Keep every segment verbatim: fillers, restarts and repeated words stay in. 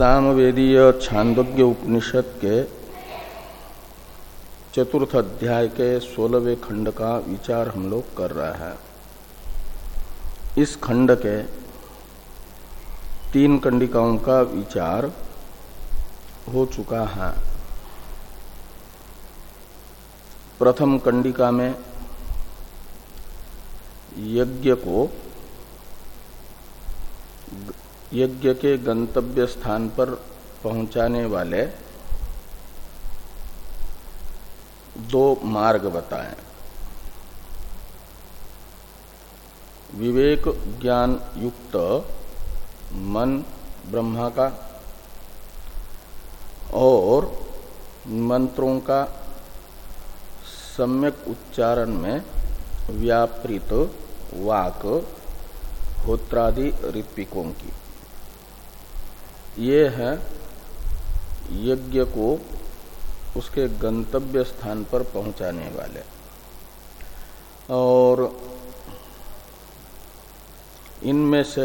सामवेदीय छांदोग्य उपनिषद के चतुर्थ अध्याय के सोलहवें खंड का विचार हम लोग कर रहे हैं। इस खंड के तीन कंडिकाओं का विचार हो चुका है। प्रथम कंडिका में यज्ञ को यज्ञ के गंतव्य स्थान पर पहुंचाने वाले दो मार्ग बताएं। विवेक ज्ञान युक्त मन ब्रह्मा का और मंत्रों का सम्यक उच्चारण में व्यापृत वाक होत्रादि ऋत्विकों की। ये है यज्ञ को उसके गंतव्य स्थान पर पहुंचाने वाले। और इनमें से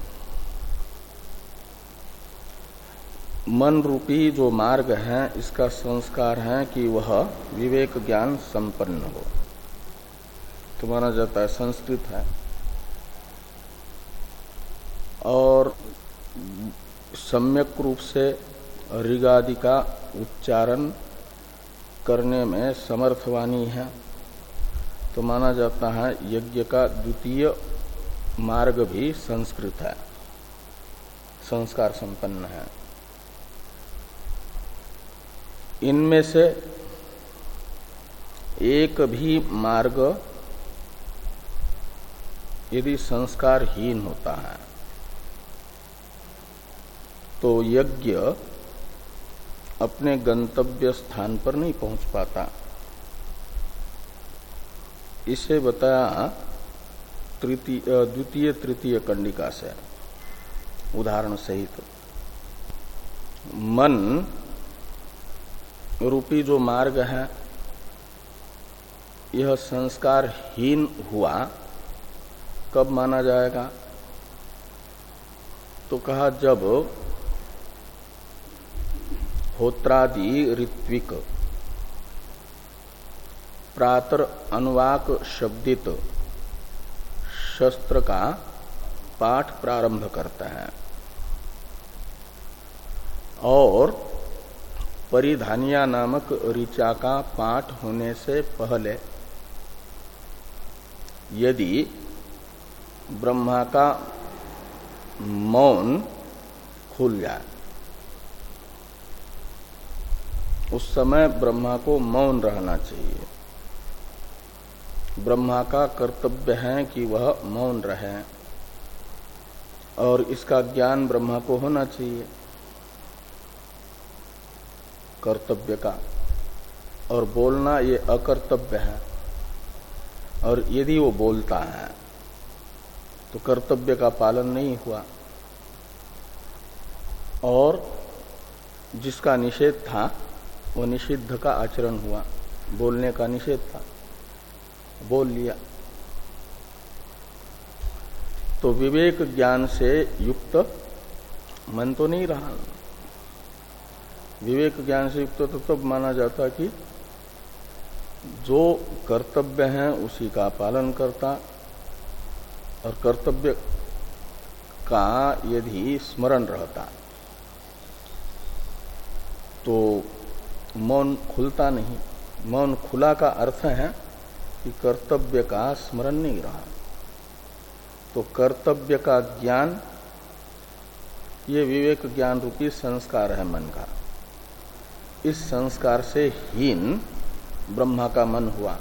मन रूपी जो मार्ग है इसका संस्कार है कि वह विवेक ज्ञान संपन्न हो। तो माना जाता है संस्कृत है और सम्यक रूप से ऋगादि का उच्चारण करने में समर्थवानी है। तो माना जाता है यज्ञ का द्वितीय मार्ग भी संस्कृत है, संस्कार संपन्न है। इनमें से एक भी मार्ग यदि संस्कारहीन होता है तो यज्ञ अपने गंतव्य स्थान पर नहीं पहुंच पाता। इसे बताया तृतीय द्वितीय तृतीय कंडिका से उदाहरण सहित। मन रूपी जो मार्ग है यह संस्कारहीन हुआ कब माना जाएगा? तो कहा जब होत्रादि ऋत्विक प्रातर अनुवाक शब्दित शस्त्र का पाठ प्रारंभ करता है और परिधानिया नामक ऋचा का पाठ होने से पहले यदि ब्रह्मा का मौन खुल जाए, उस समय ब्रह्मा को मौन रहना चाहिए। ब्रह्मा का कर्तव्य है कि वह मौन रहे और इसका ज्ञान ब्रह्मा को होना चाहिए कर्तव्य का। और बोलना ये अकर्तव्य है। और यदि वो बोलता है तो कर्तव्य का पालन नहीं हुआ और जिसका निषेध था वो निषिद्ध का आचरण हुआ। बोलने का निषेध था, बोल लिया। तो विवेक ज्ञान से युक्त मन तो नहीं रहा। विवेक ज्ञान से युक्त तो तब माना जाता कि जो कर्तव्य है उसी का पालन करता और कर्तव्य का यदि स्मरण रहता तो मौन खुलता नहीं। मौन खुला का अर्थ है कि कर्तव्य का स्मरण नहीं रहा। तो कर्तव्य का ज्ञान ये विवेक ज्ञान रूपी संस्कार है मन का। इस संस्कार से हीन ब्रह्मा का मन हुआ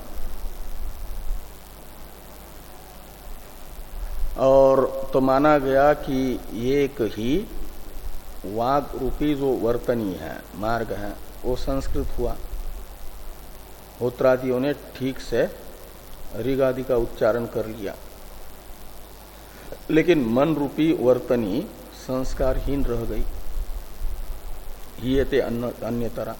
और तो माना गया कि एक ही वाग रूपी जो वर्तनी है मार्ग है वो संस्कृत हुआ। होत्रादियों ने ठीक से ऋगादि का उच्चारण कर लिया, लेकिन मन रूपी वर्तनी संस्कारहीन रह गई। हीयते अन्य तरह।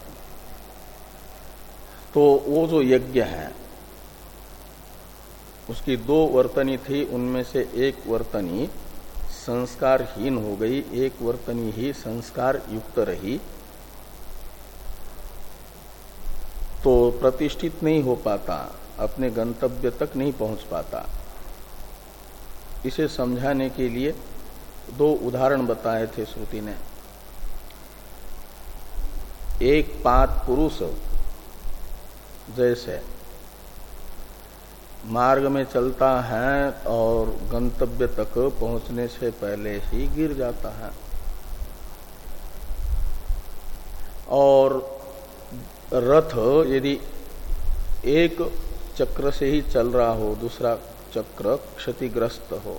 तो वो जो यज्ञ है उसकी दो वर्तनी थी, उनमें से एक वर्तनी संस्कारहीन हो गई, एक वर्तनी ही संस्कार युक्त रही, तो प्रतिष्ठित नहीं हो पाता, अपने गंतव्य तक नहीं पहुंच पाता। इसे समझाने के लिए दो उदाहरण बताए थे श्रुति ने। एक पात पुरुष जैसे मार्ग में चलता है और गंतव्य तक पहुंचने से पहले ही गिर जाता है, और रथ यदि एक चक्र से ही चल रहा हो, दूसरा चक्र क्षतिग्रस्त हो,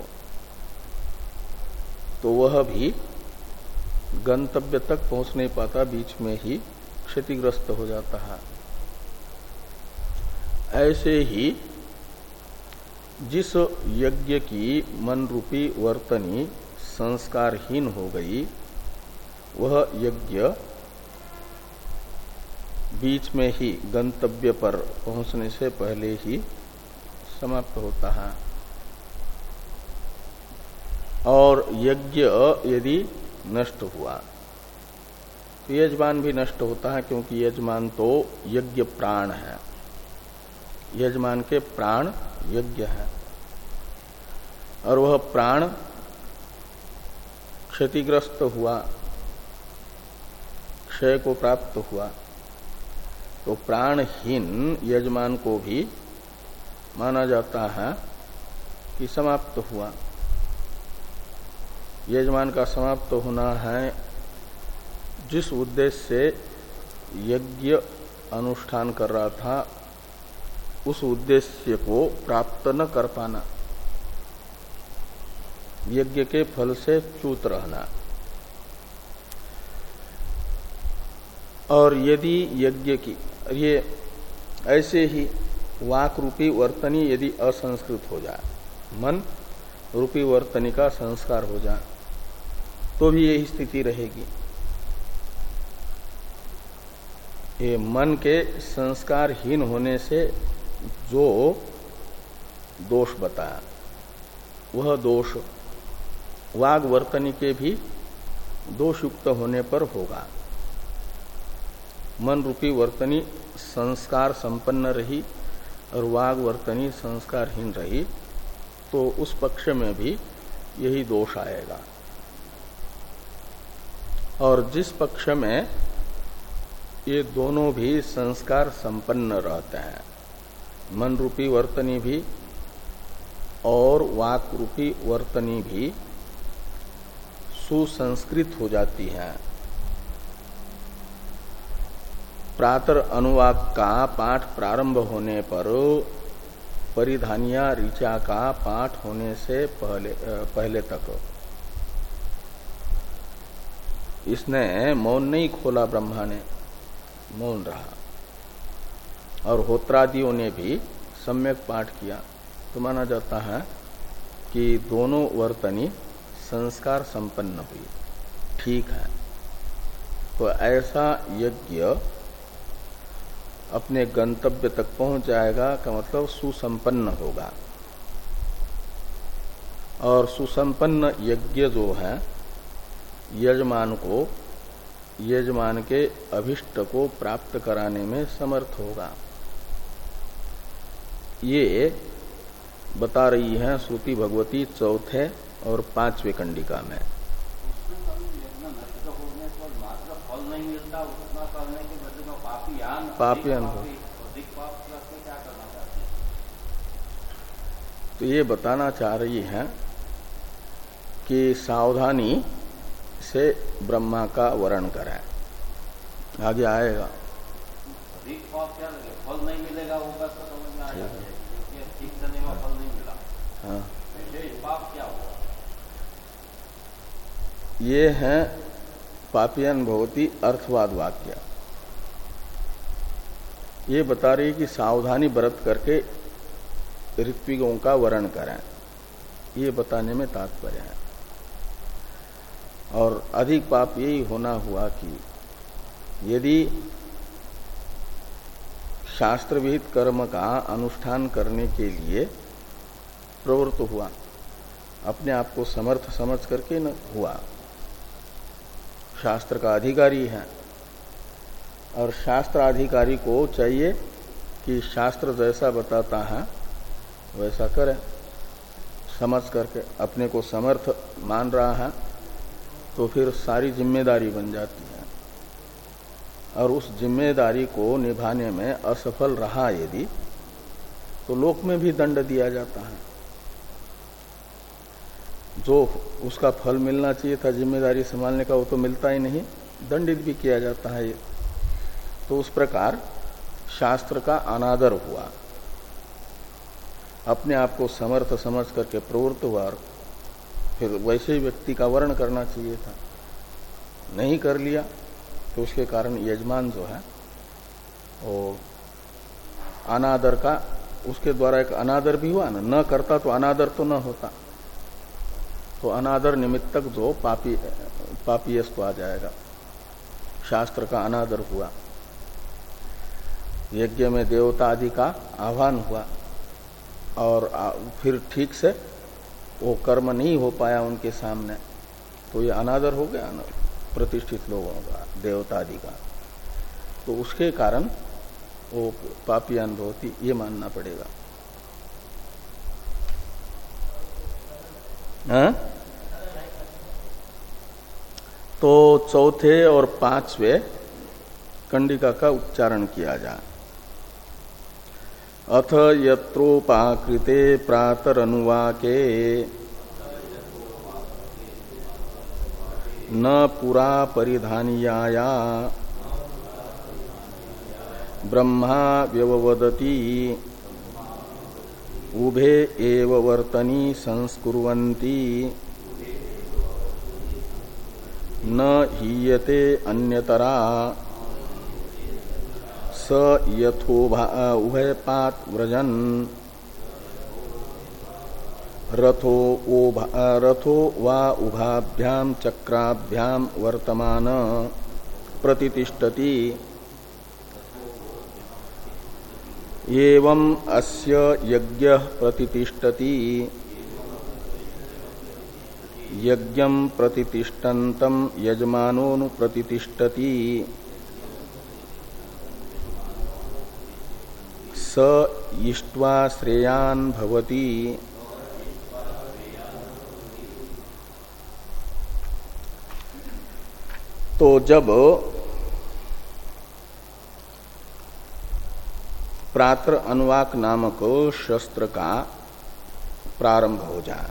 तो वह भी गंतव्य तक पहुंच नहीं पाता, बीच में ही क्षतिग्रस्त हो जाता है। ऐसे ही जिस यज्ञ की मन रूपी वर्तनी संस्कारहीन हो गई, वह यज्ञ बीच में ही गंतव्य पर पहुंचने से पहले ही समाप्त होता है। और यज्ञ यदि नष्ट हुआ तो यजमान भी नष्ट होता है, क्योंकि यजमान तो यज्ञ प्राण है, यजमान के प्राण यज्ञ है, और वह प्राण क्षतिग्रस्त हुआ, क्षय को प्राप्त हुआ, तो प्राणहीन यजमान को भी माना जाता है कि समाप्त हुआ। यजमान का समाप्त होना है जिस उद्देश्य से यज्ञ अनुष्ठान कर रहा था, उस उद्देश्य को प्राप्त न कर पाना, यज्ञ के फल से च्युत रहना। और यदि यज्ञ की ये ऐसे ही वाक रूपी वर्तनी यदि असंस्कृत हो जाए, मन रूपी वर्तनी का संस्कार हो जाए, तो भी यही स्थिति रहेगी। ये मन के संस्कारहीन होने से जो दोष बताया, वह दोष वाग वर्तनी के भी दोषयुक्त होने पर होगा। मन रूपी वर्तनी संस्कार संपन्न रही और वाग वर्तनी संस्कारहीन रही, तो उस पक्ष में भी यही दोष आएगा। और जिस पक्ष में ये दोनों भी संस्कार संपन्न रहते हैं, मन रूपी वर्तनी भी और वाक रूपी वर्तनी भी सुसंस्कृत हो जाती है, प्रातर अनुवाक का पाठ प्रारंभ होने पर परिधानिया ऋचा का पाठ होने से पहले पहले तक इसने मौन नहीं खोला, ब्रह्मा ने मौन रहा, और होत्रादियों ने भी सम्यक पाठ किया, तो माना जाता है कि दोनों वर्तनी संस्कार संपन्न हुई, ठीक है। तो ऐसा यज्ञ अपने गंतव्य तक पहुंच जाएगा का मतलब सुसंपन्न होगा। और सुसंपन्न यज्ञ जो है यजमान को यजमान के अभिष्ट को प्राप्त कराने में समर्थ होगा। ये बता रही है श्रुति भगवती चौथे और पांचवें कंडिका में। पापी अनुभव तो ये बताना चाह रही है कि सावधानी से ब्रह्मा का वर्ण करें, आगे आएगा। फल नहीं मिलेगा, वो बात तो समझ में आ जाती है, ठीक करने में फल नहीं मिला। हाँ, पाप क्या हुआ? ये है पापियन भवति अर्थवाद वाक्य। ये बता रही कि सावधानी बरत करके ऋत्विकों का वर्ण करें, ये बताने में तात्पर्य है। और अधिक पाप यही होना हुआ कि यदि शास्त्र विहित कर्म का अनुष्ठान करने के लिए प्रवृत्त हुआ अपने आप को समर्थ समझ करके न हुआ, शास्त्र का अधिकारी है। और शास्त्र अधिकारी को चाहिए कि शास्त्र जैसा बताता है वैसा करे, समझ करके अपने को समर्थ मान रहा है तो फिर सारी जिम्मेदारी बन जाती है। और उस जिम्मेदारी को निभाने में असफल रहा यदि, तो लोक में भी दंड दिया जाता है। जो उसका फल मिलना चाहिए था जिम्मेदारी संभालने का, वो तो मिलता ही नहीं, दंडित भी किया जाता है। तो उस प्रकार शास्त्र का अनादर हुआ, अपने आप को समर्थ समझ करके प्रवृत्त हुआ, और फिर वैसे ही व्यक्ति का वर्ण करना चाहिए था, नहीं कर लिया तो उसके कारण यजमान जो है वो अनादर का, उसके द्वारा एक अनादर भी हुआ ना, न करता तो अनादर तो न होता, तो अनादर निमित्तक जो पापी पापीयस्व आ जाएगा। शास्त्र का अनादर हुआ, यज्ञ में देवता आदि का आह्वान हुआ और फिर ठीक से वो कर्म नहीं हो पाया उनके सामने, तो ये अनादर हो गया ना प्रतिष्ठित लोगों का, देवता आदि का, तो उसके कारण वो पापी अनुभवती, ये मानना पड़ेगा। हाँ? तो चौथे और पांचवे कंडिका का उच्चारण किया जाए। अथ यत्रोपाकृते प्रातरनुवाके न पुरा परिधानीयाया ब्रह्मा व्यववदति उभे एव वर्तनी संस्कुर्वन्ति न हीयते अन्यतरा स यथोभा उभयपात व्रजन रथो ओभा रथो वा उभाभ्याम चक्राभ्याम वर्तमान प्रतितिष्ठति एवं अस्य यज्ञ प्रतितिष्ठति यज्ञं प्रतितिष्ठन्तं यजमानोनु प्रतितिष्ठति स इष्ट्वा श्रेयान् भवति। तो जब प्रात्र अनुवाक नामक शस्त्र का प्रारंभ हो जाए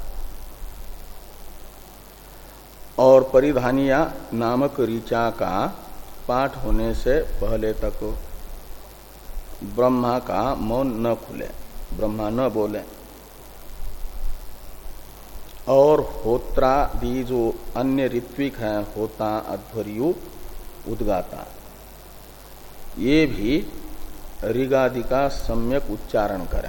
और परिधानिया नामक ऋचा का पाठ होने से पहले तक ब्रह्मा का मौन न खुले, ब्रह्मा न बोले, और होत्रादि जो अन्य ऋत्विक हैं, होता, अध्वर्यु, उद्गाता, ये भी ऋगादि का सम्यक उच्चारण करें,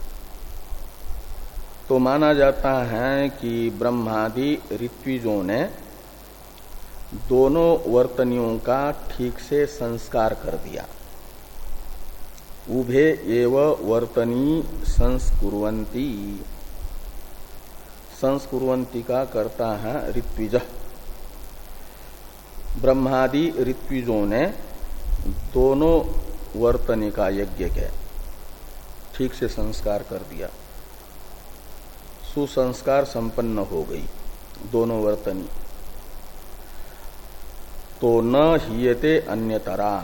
तो माना जाता है कि ब्रह्मादि ऋत्विजों ने दोनों वर्तनियों का ठीक से संस्कार कर दिया। उभे एव वर्तनी संस्कुर्वन्ति, संस्कुर्वन्ति का करता है ऋत्विज। ब्रह्मादि ऋत्विजों ने दोनों वर्तनी का यज्ञ के ठीक से संस्कार कर दिया, सुसंस्कार संपन्न हो गई दोनों वर्तनी। तो न हीयते अन्यतरा,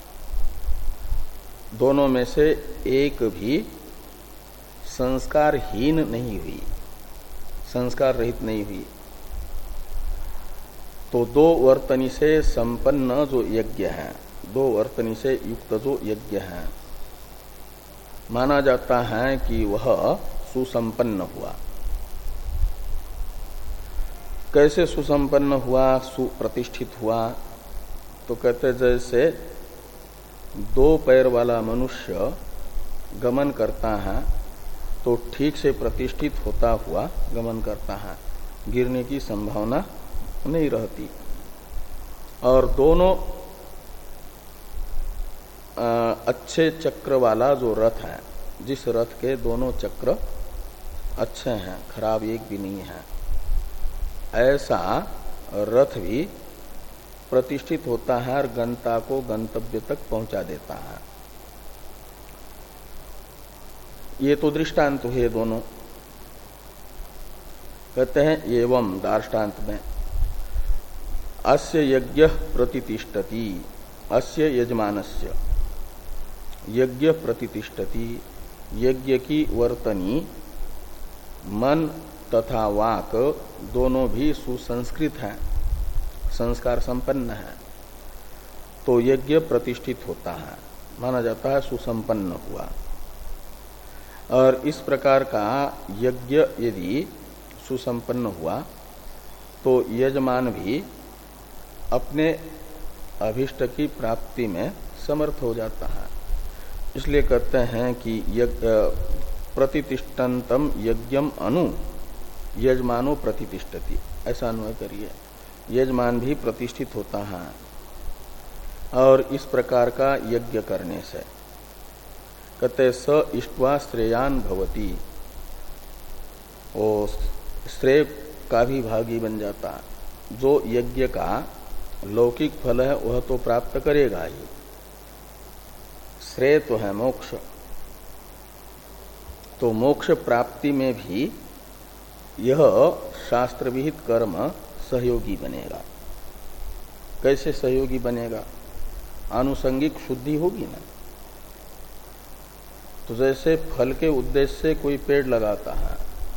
दोनों में से एक भी संस्कारहीन नहीं हुई, संस्कार रहित नहीं हुई। तो दो वर्तनी से संपन्न जो यज्ञ है, दो वर्तनी से युक्त जो यज्ञ है, माना जाता है कि वह सुसंपन्न हुआ। कैसे सुसंपन्न हुआ, सुप्रतिष्ठित हुआ? तो कहते जैसे दो पैर वाला मनुष्य गमन करता है तो ठीक से प्रतिष्ठित होता हुआ गमन करता है, गिरने की संभावना नहीं रहती। और दोनों आ, अच्छे चक्र वाला जो रथ है, जिस रथ के दोनों चक्र अच्छे हैं, खराब एक भी नहीं है, ऐसा रथ भी प्रतिष्ठित होता है और गंता को गंतव्य तक पहुंचा देता है। ये तो दृष्टांत हुए दोनों। कहते हैं एवं दार्ष्टान्त में अस्य यज्ञ प्रतिष्ठति, अस्य यजमानस्य यज्ञ प्रतिष्ठति, यज्ञ की वर्तनी मन तथा वाक दोनों भी सुसंस्कृत हैं, संस्कार संपन्न है, तो यज्ञ प्रतिष्ठित होता है, माना जाता है सुसंपन्न हुआ। और इस प्रकार का यज्ञ यदि सुसंपन्न हुआ तो यजमान भी अपने अभिष्ट की प्राप्ति में समर्थ हो जाता है। इसलिए कहते हैं कि यज्ञ प्रतिष्ठन्तम यज्ञम अनु यजमानो प्रतिष्ठति, ऐसा अन्वय करिए। यजमान भी प्रतिष्ठित होता है और इस प्रकार का यज्ञ करने से कहते स इष्ट्वा श्रेयान भवति, वो श्रेय का भी भागी बन जाता। जो यज्ञ का लौकिक फल है वह तो प्राप्त करेगा ही, श्रेय तो है मोक्ष, तो मोक्ष प्राप्ति में भी यह शास्त्र विहित कर्म सहयोगी बनेगा। कैसे सहयोगी बनेगा? आनुषंगिक शुद्धि होगी ना। तो जैसे फल के उद्देश्य से कोई पेड़ लगाता है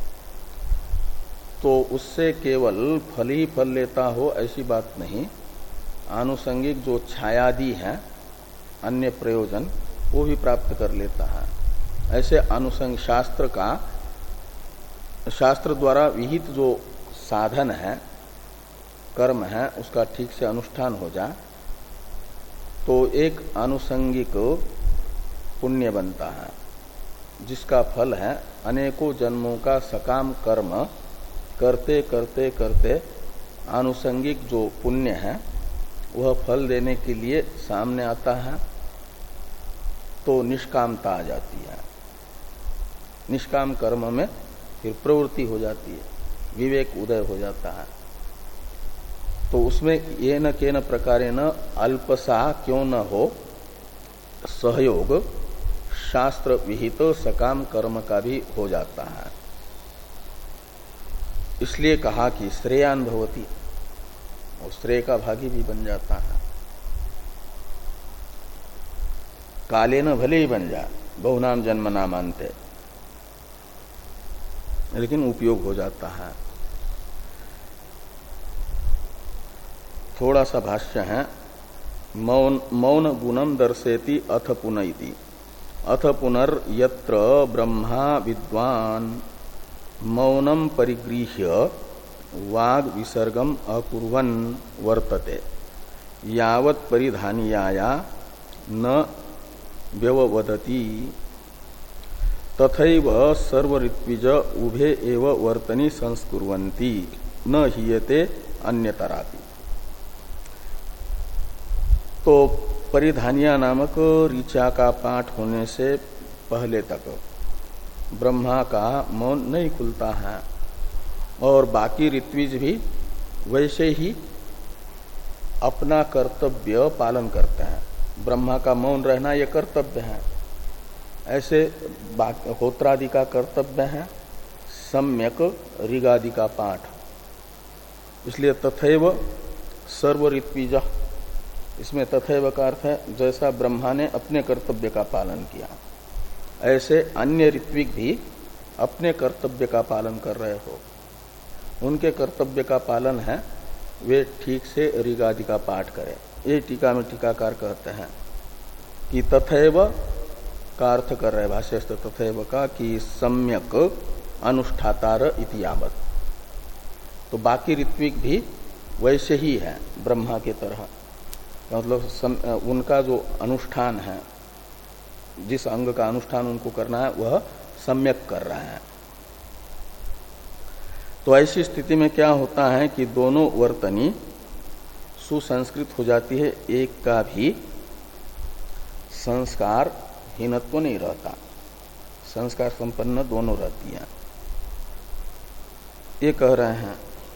तो उससे केवल फल ही फल लेता हो ऐसी बात नहीं, आनुषंगिक जो छायादि है अन्य प्रयोजन वो भी प्राप्त कर लेता है। ऐसे अनुसंग शास्त्र का, शास्त्र द्वारा विहित जो साधन है कर्म है उसका ठीक से अनुष्ठान हो जाए तो एक आनुषंगिक पुण्य बनता है, जिसका फल है अनेकों जन्मों का सकाम कर्म करते करते करते आनुषंगिक जो पुण्य है वह फल देने के लिए सामने आता है, तो निष्कामता आ जाती है। निष्काम कर्म में फिर प्रवृत्ति हो जाती है, विवेक उदय हो जाता है। तो उसमें ये न के न प्रकारे न अल्पसा क्यों न हो सहयोग शास्त्र विहित सकाम कर्म का भी हो जाता है। इसलिए कहा कि श्रेयान भवति, और श्रेय का भागी भी बन जाता है। काले न भले ही बन जाए, बहुनाम जन्म ना मानते, लेकिन उपयोग हो जाता है। थोड़ा सा भाष्य है। मौन मौन गुणम दर्शेति अथ पुनैति, अथ पुनर् यत्र ब्रह्मा विद्वान मौनम परिगृह्य वाग विसर्गम अकुर्वन् वर्तते यावत् परिधानीयाया न व्यववदति तथैव सर्व ऋत्विज उभे एव वर्तनी संस्कुर्वन्ति न हीयते अन्यतरापि। तो परिधानिया नामक ऋचा का पाठ होने से पहले तक ब्रह्मा का मौन नहीं खुलता है और बाकी ऋत्विज भी वैसे ही अपना कर्तव्य पालन करते हैं। ब्रह्मा का मौन रहना यह कर्तव्य है, ऐसे होत्रादि का कर्तव्य है सम्यक ऋगादि का पाठ। इसलिए तथैव सर्व ऋत्विज, इसमें तथैव का अर्थ है जैसा ब्रह्मा ने अपने कर्तव्य का पालन किया ऐसे अन्य ऋत्विक भी अपने कर्तव्य का पालन कर रहे हो। उनके कर्तव्य का पालन है वे ठीक से ऋगादि का पाठ करें। ये टीका में टीकाकार कहते हैं कि तथैव का अर्थ कर रहे भाष्यस्थ तथैव का कि सम्यक अनुष्ठातार इति यावत्। तो बाकी ऋत्विक भी वैसे ही है ब्रह्मा के तरह, मतलब उनका जो अनुष्ठान है, जिस अंग का अनुष्ठान उनको करना है वह सम्यक कर रहा है। तो ऐसी स्थिति में क्या होता है कि दोनों वर्तनी सुसंस्कृत हो जाती है, एक का भी संस्कार हीनत्व नहीं रहता, संस्कार संपन्न दोनों रहती हैं। ये कह रहे हैं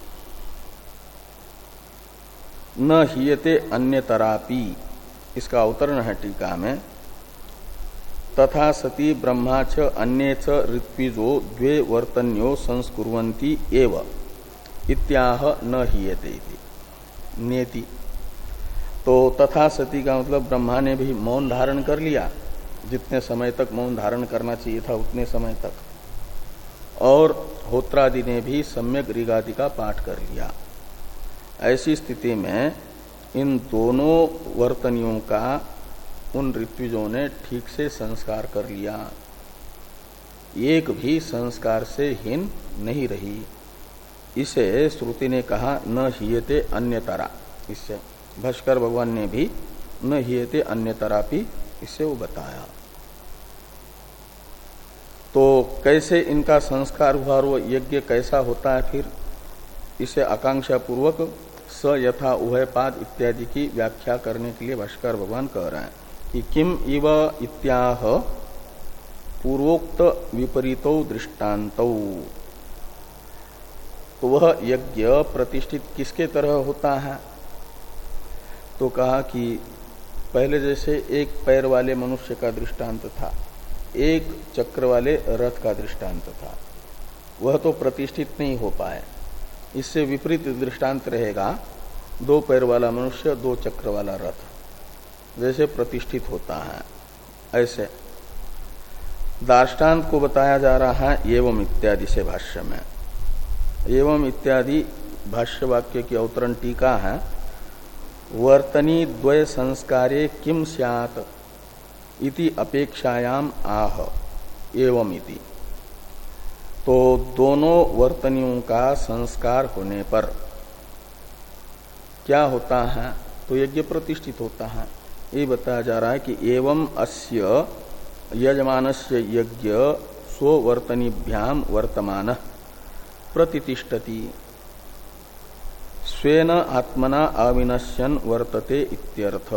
न हीयते अन्यतरापि, इसका अवतरण है टीका में, तथा सती ब्रह्मा च अन्ये च ऋत्विजो द्वे वर्तन्यो संस्कुर्वन्ति एव इत्याह न हीयते इति नेति। तो तथा सती का मतलब ब्रह्मा ने भी मौन धारण कर लिया, जितने समय तक मौन धारण करना चाहिए था उतने समय तक, और होत्रादि ने भी सम्यक ऋगादि का पाठ कर लिया। ऐसी स्थिति में इन दोनों वर्तनियों का उन ऋत्विजों ने ठीक से संस्कार कर लिया, एक भी संस्कार से हीन नहीं रही। इसे श्रुति ने कहा न हीयते अन्यतरा, इससे भास्कर भगवान ने भी न हीयते अन्यतरापि इससे वो बताया। तो कैसे इनका संस्कार हुआ और वो यज्ञ कैसा होता है, फिर इसे आकांक्षा पूर्वक स यथा उभयपाद इत्यादि की व्याख्या करने के लिए भास्कर भगवान कह रहे हैं कि किम इव इत्याह पूर्वोक्त विपरीतो दृष्टान्तौ। तो वह यज्ञ प्रतिष्ठित किसके तरह होता है, तो कहा कि पहले जैसे एक पैर वाले मनुष्य का दृष्टांत था, एक चक्र वाले रथ का दृष्टांत था, वह तो प्रतिष्ठित नहीं हो पाए। इससे विपरीत दृष्टांत रहेगा दो पैर वाला मनुष्य दो चक्र वाला रथ, जैसे प्रतिष्ठित होता है। ऐसे दार्ष्टान्त को बताया जा रहा है एवं इत्यादि से भाष्य में। एवं इत्यादि भाष्य वाक्य की अवतरण टीका है, वर्तनी द्वय संस्कारे किम स्यात् इति अपेक्षायाम आह एवं इति। तो दोनों वर्तनियों का संस्कार होने पर क्या होता है, तो यज्ञ प्रतिष्ठित होता है। ये बताया जा रहा है कि एवं अस्य यजमानस्य यज्ञ स्ववर्तनीभ्याम वर्तमान प्रतिष्ठति स्वेन आत्मना अविनश्यन वर्तते इत्यर्थ।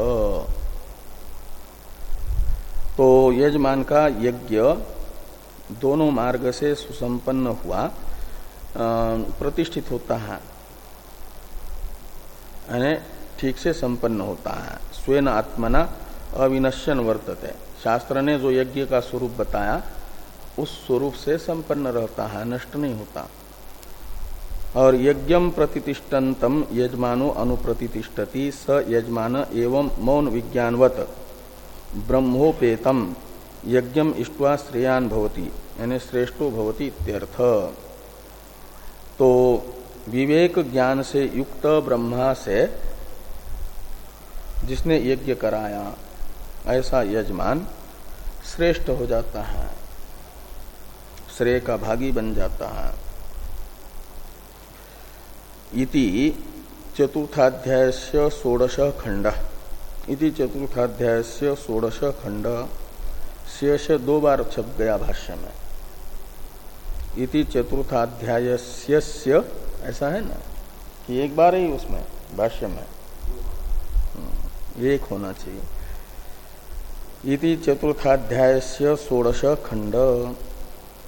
तो यजमान का यज्ञ दोनों मार्ग से सुसंपन्न हुआ, प्रतिष्ठित होता है, यानी ठीक से संपन्न होता है। स्वेन आत्मना अविनश्यन वर्तते, शास्त्र ने जो यज्ञ का स्वरूप बताया उस स्वरूप से संपन्न रहता है, नष्ट नहीं होता। और यज्ञम प्रतिष्ठन्तम यजमानो अनुप्रतिष्ठति स यजमान एवं मौन विज्ञानवत ब्रह्मोपेतम यज्ञम इष्ट्वा श्रेयान भवति, यानी श्रेष्ठो भवति इत्यर्थ। तो विवेक ज्ञान से युक्त ब्रह्मा से जिसने यज्ञ कराया, ऐसा यजमान श्रेष्ठ हो जाता है, श्रेय का भागी बन जाता है। इति चतुर्थाध्यायस्य षोडश खंड, इति चतुर्थाध्यायस्य षोडश खंड, शेष दो बार छप गया भाष्य में। इति चतुर्थाध्यायस्य ऐसा है ना कि एक बार ही उसमें भाष्य में एक होना चाहिए। इति चतुर्थाध्यायस्य षोडश खंड,